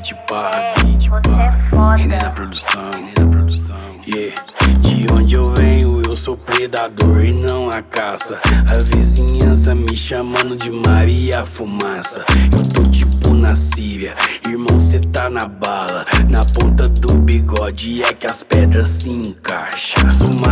beat pá. René na produção, yeah. De onde eu venho, eu sou predador e não a caça. A vizinhança me chamando de Maria Fumaça. Eu tô tipo na Síria, irmão, cê tá na bala. Na ponta do bigode é que as pedras se encaixam.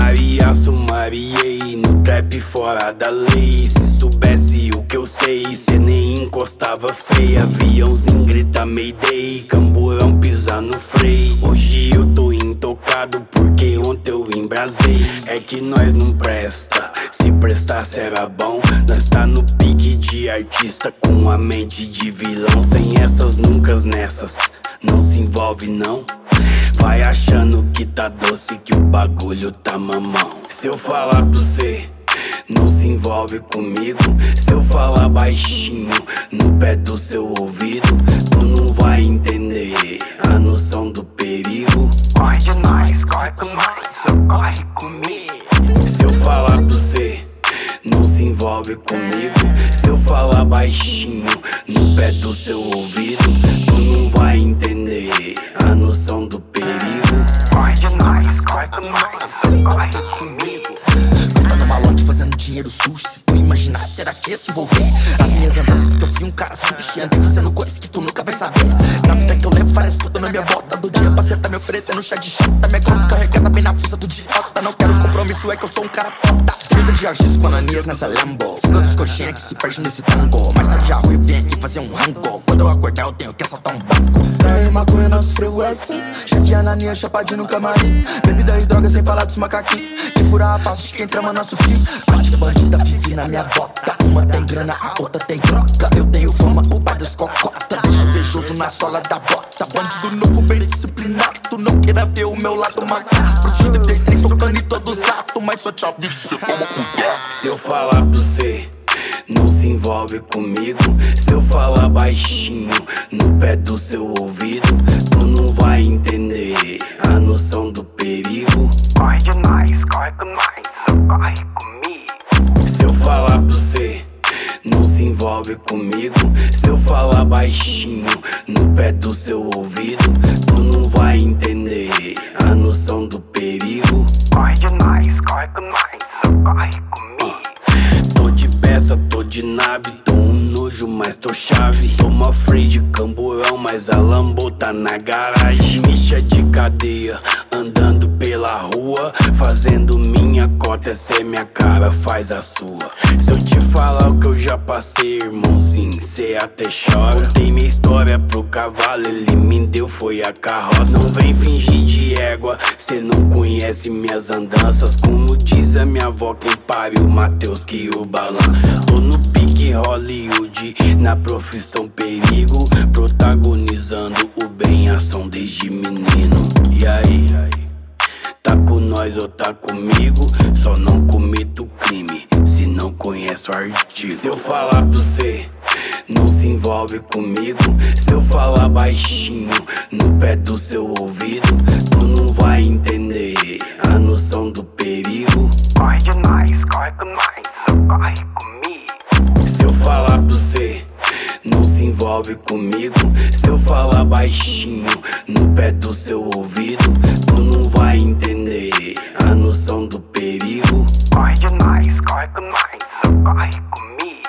Sumariei no trap fora da lei. Se soubesse o que eu sei, cê nem encostava feia. Aviãozinho grita Mayday, camburão pisa no freio. Hoje eu tô intocado porque ontem eu embrasei. É que nós não presta, se prestasse era bom. Nós tá no pique de artista com a mente de vilão. Sem essas nunca nessas, não se envolve não. Vai achando que tá doce, que o bagulho tá mamão. Se eu falar pra você, não se envolve comigo. Se eu falar baixinho no pé do seu ouvido, tu não vai entender a noção do perigo. Corre de nós, corre com nós, ou corre comigo. Se eu falar pra você, não se envolve comigo. Se eu falar baixinho no pé do seu ouvido, tu não vai entender a noção do perigo. Corre de nós, corre com nós, ou corre comigo. Comprando malote, fazendo dinheiro sujo. Se tu imaginar, será que ia se envolver? As minhas andanças que eu fui um cara sujo. Andei fazendo coisas que tu nunca vai saber. Na vida que eu levo várias putas na minha bota. Do dia pra cê tá me oferecendo chá de chata. Minha globo carregada bem na fuça do idiota. Não quero compromisso, é que eu sou um cara foda. Vida de artista com ananias nessa Lambo. Fuga dos coxinha que se perde nesse tango. Mais tarde a rua e vem aqui fazer um rango. Quando eu acordar eu tenho que assaltar um banco. Pra maconha nosso frevo é assim. Chefe Ananias chapadinho no camarim. Bebida e droga sem falar dos macaquinhos. Que fura a face de quem trama nosso fio. Bate bandida, vive na minha bota. Uma tem grana, a outra tem droga. Eu tenho fama, o pai das cocota. Deixa invejoso na sola da bota. Bandido novo bem disciplinado. Não queira ver o meu lado macaco. Pro TV3 tocando em todos os lados. Mas só te aviso, como com gato. Se eu falar pra você, não se envolve comigo. Se eu falar baixinho no pé do seu ouvido, tu não vai entender a noção do perigo. Corre de nós, corre com nós, ou corre comigo. Se eu falar pra você, não se envolve comigo. Se eu falar baixinho no pé do seu ouvido, tu não vai entender a noção do perigo. Corre de nós, corre com nós, ou corre comigo. Tô de peça, tô de nave, tô um nojo, mas tô chave. Tô mó freio de camburão, mas a Lambo tá na garagem. Micha de cadeia, andando pela rua, fazendo minha cota, essa é minha cara, faz a sua. Se eu te falar o que eu já passei, irmãozinho, cê até chora. Contei minha história pro cavalo, ele me deu, foi a carroça. Não vem fingir de égua, cê não conhece minhas andanças. Como diz a minha avó, quem pariu, Mateus que o balança. Tô no pique Hollywood, na profissão perigo, protagonizando o bem ação desde menino. E aí? Tá com nós ou tá comigo? Só não cometo crime se não conhece o artigo. Se eu falar pra você, não se envolve comigo. Se eu falar baixinho no pé do seu ouvido, tu não vai entender a noção do perigo. Corre de nós, corre com nós, ou corre comigo. Se eu falar pra você, não se envolve comigo. Se eu falar baixinho no pé do seu ouvido, tu não vai entender a noção do perigo. Corre de nós, corre com nós, ou corre comigo.